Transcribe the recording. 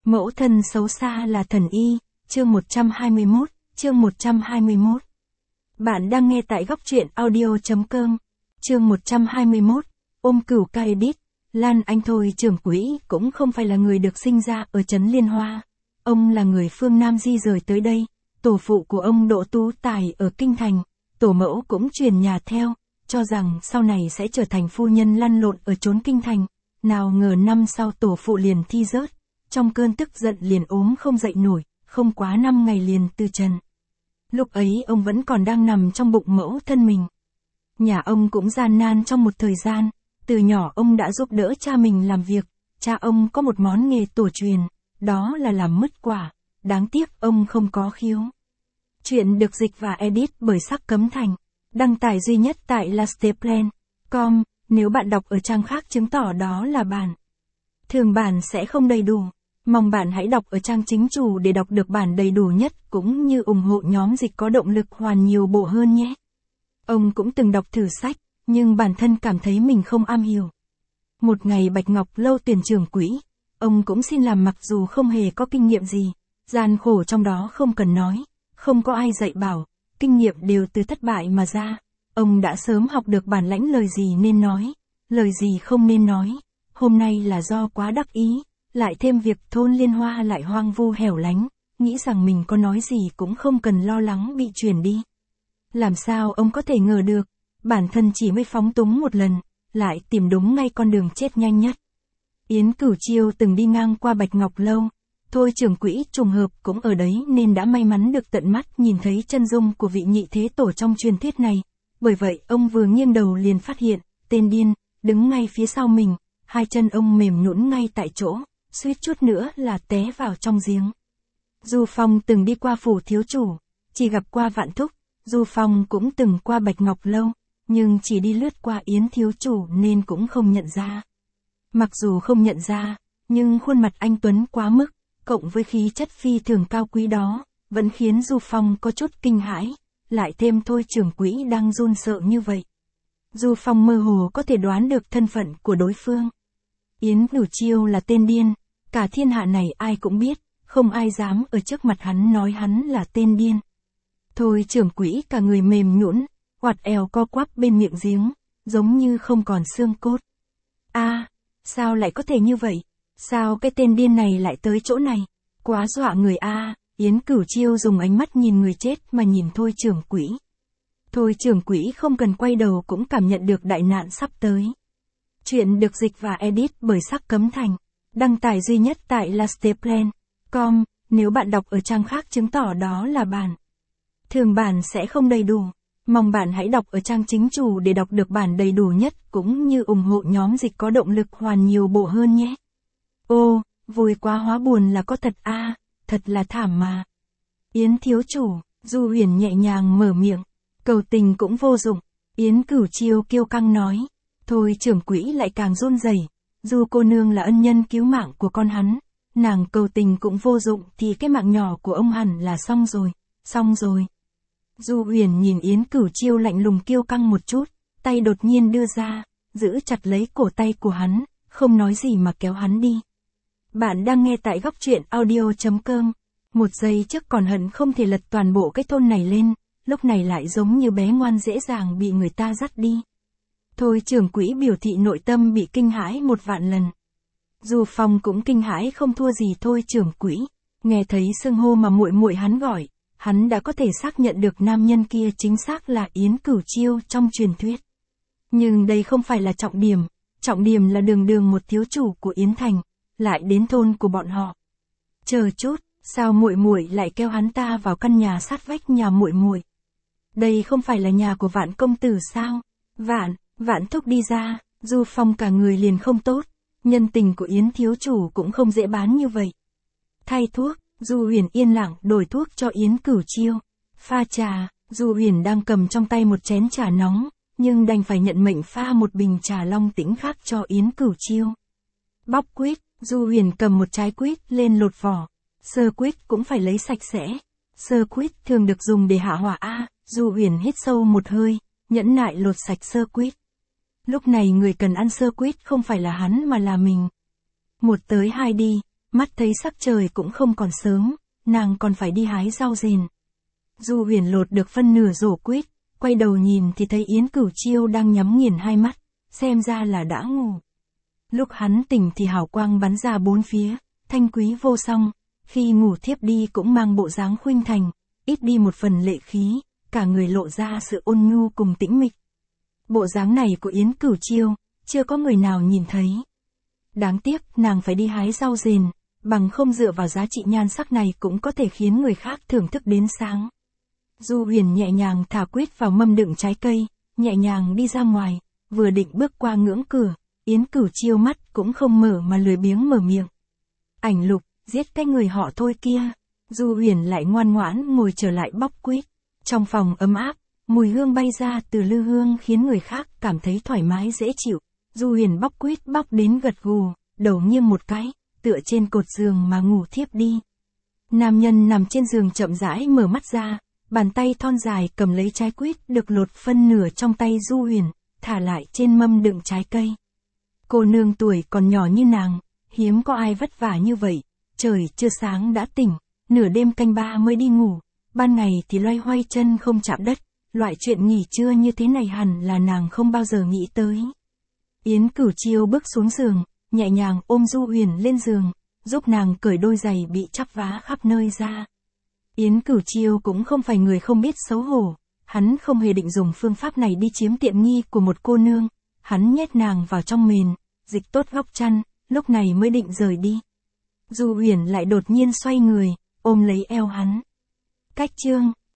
Mẫu thân xấu xa là thần y, chương 121, chương 121. Bạn đang nghe tại góc truyện audio.com, chương 121, ôm cửu ca edit. Lan Anh Thôi trưởng quỹ cũng không phải là người được sinh ra ở trấn Liên Hoa. Ông là người phương Nam di rời tới đây, tổ phụ của ông Đỗ Tú Tài ở Kinh Thành, tổ mẫu cũng truyền nhà theo, cho rằng sau này sẽ trở thành phu nhân lăn lộn ở chốn Kinh Thành. Nào ngờ năm sau tổ phụ liền thi rớt, trong cơn tức giận liền ốm không dậy nổi, không quá 5 ngày liền từ trần. Lúc ấy ông vẫn còn đang nằm trong bụng mẫu thân mình. Nhà ông cũng gian nan trong một thời gian, từ nhỏ ông đã giúp đỡ cha mình làm việc, cha ông có một món nghề tổ truyền, đó là làm mứt quả, đáng tiếc ông không có khiếu. Chuyện được dịch và edit bởi Sắc Cấm Thành, đăng tải duy nhất tại lasteplan.com, nếu bạn đọc ở trang khác chứng tỏ đó là bản. Thường bản sẽ không đầy đủ, mong bạn hãy đọc ở trang chính chủ để đọc được bản đầy đủ nhất cũng như ủng hộ nhóm dịch có động lực hoàn nhiều bộ hơn nhé. Ông cũng từng đọc thử sách, nhưng bản thân cảm thấy mình không am hiểu. Một ngày Bạch Ngọc Lâu tuyển trưởng quỹ, ông cũng xin làm mặc dù không hề có kinh nghiệm gì, gian khổ trong đó không cần nói, không có ai dạy bảo, kinh nghiệm đều từ thất bại mà ra. Ông đã sớm học được bản lãnh lời gì nên nói, lời gì không nên nói. Hôm nay là do quá đắc ý, lại thêm việc thôn Liên Hoa lại hoang vu hẻo lánh, nghĩ rằng mình có nói gì cũng không cần lo lắng bị truyền đi. Làm sao ông có thể ngờ được, bản thân chỉ mới phóng túng một lần, lại tìm đúng ngay con đường chết nhanh nhất. Yến Cửu Chiêu từng đi ngang qua Bạch Ngọc Lâu, Thôi trưởng quỹ trùng hợp cũng ở đấy nên đã may mắn được tận mắt nhìn thấy chân dung của vị nhị thế tổ trong truyền thuyết này. Bởi vậy ông vừa nghiêng đầu liền phát hiện, tên điên, đứng ngay phía sau mình, hai chân ông mềm nhũn ngay tại chỗ, suýt chút nữa là té vào trong giếng. Du Phong từng đi qua phủ thiếu chủ, chỉ gặp qua Vạn Thúc, Du Phong cũng từng qua Bạch Ngọc Lâu, nhưng chỉ đi lướt qua Yến thiếu chủ nên cũng không nhận ra. Mặc dù không nhận ra, nhưng khuôn mặt anh tuấn quá mức, cộng với khí chất phi thường cao quý đó, vẫn khiến Du Phong có chút kinh hãi, lại thêm Thôi trưởng quỹ đang run sợ như vậy. Du Phong mơ hồ có thể đoán được thân phận của đối phương. Yến Cửu Chiêu là tên điên, cả thiên hạ này ai cũng biết, không ai dám ở trước mặt hắn nói hắn là tên điên. Thôi trưởng quỹ cả người mềm nhũn, oặt eo co quắp bên miệng giếng, giống như không còn xương cốt. Sao lại có thể như vậy? Sao cái tên điên này lại tới chỗ này? Quá dọa người a. Yến Cửu Chiêu dùng ánh mắt nhìn người chết mà nhìn Thôi trưởng quỹ. Thôi trưởng quỹ không cần quay đầu cũng cảm nhận được đại nạn sắp tới. Chuyện được dịch và edit bởi Sắc Cấm Thành, đăng tải duy nhất tại lasteplan.com, nếu bạn đọc ở trang khác chứng tỏ đó là bản. Thường bản sẽ không đầy đủ, mong bạn hãy đọc ở trang chính chủ để đọc được bản đầy đủ nhất cũng như ủng hộ nhóm dịch có động lực hoàn nhiều bộ hơn nhé. Ô, vui quá hóa buồn là có thật a, thật là thảm mà. Yến thiếu chủ, Du Huyền nhẹ nhàng mở miệng, cầu tình cũng vô dụng. Yến Cửu Chiêu kiêu căng nói, Thôi trưởng quỹ lại càng run rẩy. Du cô nương là ân nhân cứu mạng của con hắn, nàng cầu tình cũng vô dụng thì cái mạng nhỏ của ông hẳn là xong rồi, xong rồi. Du Huyền nhìn Yến Cửu Chiêu lạnh lùng kiêu căng một chút, tay đột nhiên đưa ra, giữ chặt lấy cổ tay của hắn, không nói gì mà kéo hắn đi. Bạn đang nghe tại góc truyện audio.com, một giây trước còn hận không thể lật toàn bộ cái thôn này lên, lúc này lại giống như bé ngoan dễ dàng bị người ta dắt đi. Thôi trưởng quỹ biểu thị nội tâm bị kinh hãi 1.000.000 lần. Du Phong cũng kinh hãi không thua gì Thôi trưởng quỹ, nghe thấy xưng hô mà muội muội hắn gọi, hắn đã có thể xác nhận được nam nhân kia chính xác là Yến Cửu Chiêu trong truyền thuyết. Nhưng đây không phải là trọng điểm là đường một thiếu chủ của Yến Thành, lại đến thôn của bọn họ. Chờ chút, sao muội muội lại kêu hắn ta vào căn nhà sát vách nhà muội muội? Đây không phải là nhà của Vạn công tử sao? Vạn thúc đi ra, Du Phong cả người liền không tốt, nhân tình của Yến thiếu chủ cũng không dễ bán như vậy. Thay thuốc, Du Huyền yên lặng đổi thuốc cho Yến Cửu Chiêu. Pha trà, Du Huyền đang cầm trong tay một chén trà nóng, nhưng đành phải nhận mệnh pha một bình trà long tĩnh khác cho Yến Cửu Chiêu. Bóc quýt, Du Huyền cầm một trái quýt lên lột vỏ. Sơ quýt cũng phải lấy sạch sẽ. Sơ quýt thường được dùng để hạ hỏa a. Du Huyền hít sâu một hơi, nhẫn nại lột sạch sơ quýt. Lúc này người cần ăn sơ quýt không phải là hắn mà là mình. 1 tới 2 đi, mắt thấy sắc trời cũng không còn sớm, nàng còn phải đi hái rau rền. Du Huyền lột được phân nửa rổ quýt, quay đầu nhìn thì thấy Yến Cửu Chiêu đang nhắm nghiền hai mắt, xem ra là đã ngủ. Lúc hắn tỉnh thì hào quang bắn ra bốn phía, thanh quý vô song, khi ngủ thiếp đi cũng mang bộ dáng khuynh thành, ít đi một phần lệ khí, cả người lộ ra sự ôn nhu cùng tĩnh mịch. Bộ dáng này của Yến Cửu Chiêu, chưa có người nào nhìn thấy. Đáng tiếc, nàng phải đi hái rau rền, bằng không dựa vào giá trị nhan sắc này cũng có thể khiến người khác thưởng thức đến sáng. Du Huyền nhẹ nhàng thả quýt vào mâm đựng trái cây, nhẹ nhàng đi ra ngoài, vừa định bước qua ngưỡng cửa, Yến Cửu Chiêu mắt cũng không mở mà lười biếng mở miệng. Ảnh Lục, giết cái người họ Thôi kia. Du Huyền lại ngoan ngoãn ngồi trở lại bóc quýt. Trong phòng ấm áp, mùi hương bay ra từ lư hương khiến người khác cảm thấy thoải mái dễ chịu. Du Huyền bóc quýt bóc đến gật gù, đầu nghiêng một cái, tựa trên cột giường mà ngủ thiếp đi. Nam nhân nằm trên giường chậm rãi mở mắt ra, bàn tay thon dài cầm lấy trái quýt được lột phân nửa trong tay Du Huyền, thả lại trên mâm đựng trái cây. Cô nương tuổi còn nhỏ như nàng, hiếm có ai vất vả như vậy, trời chưa sáng đã tỉnh, nửa đêm canh ba mới đi ngủ, ban ngày thì loay hoay chân không chạm đất, loại chuyện nghỉ trưa như thế này hẳn là nàng không bao giờ nghĩ tới. Yến Cửu Chiêu bước xuống giường, nhẹ nhàng ôm Du Huyền lên giường, giúp nàng cởi đôi giày bị chắp vá khắp nơi ra. Yến Cửu Chiêu cũng không phải người không biết xấu hổ, hắn không hề định dùng phương pháp này đi chiếm tiện nghi của một cô nương, hắn nhét nàng vào trong mền, dịch tốt góc chăn, lúc này mới định rời đi. Du Huyền lại đột nhiên xoay người, ôm lấy eo hắn. Cách chương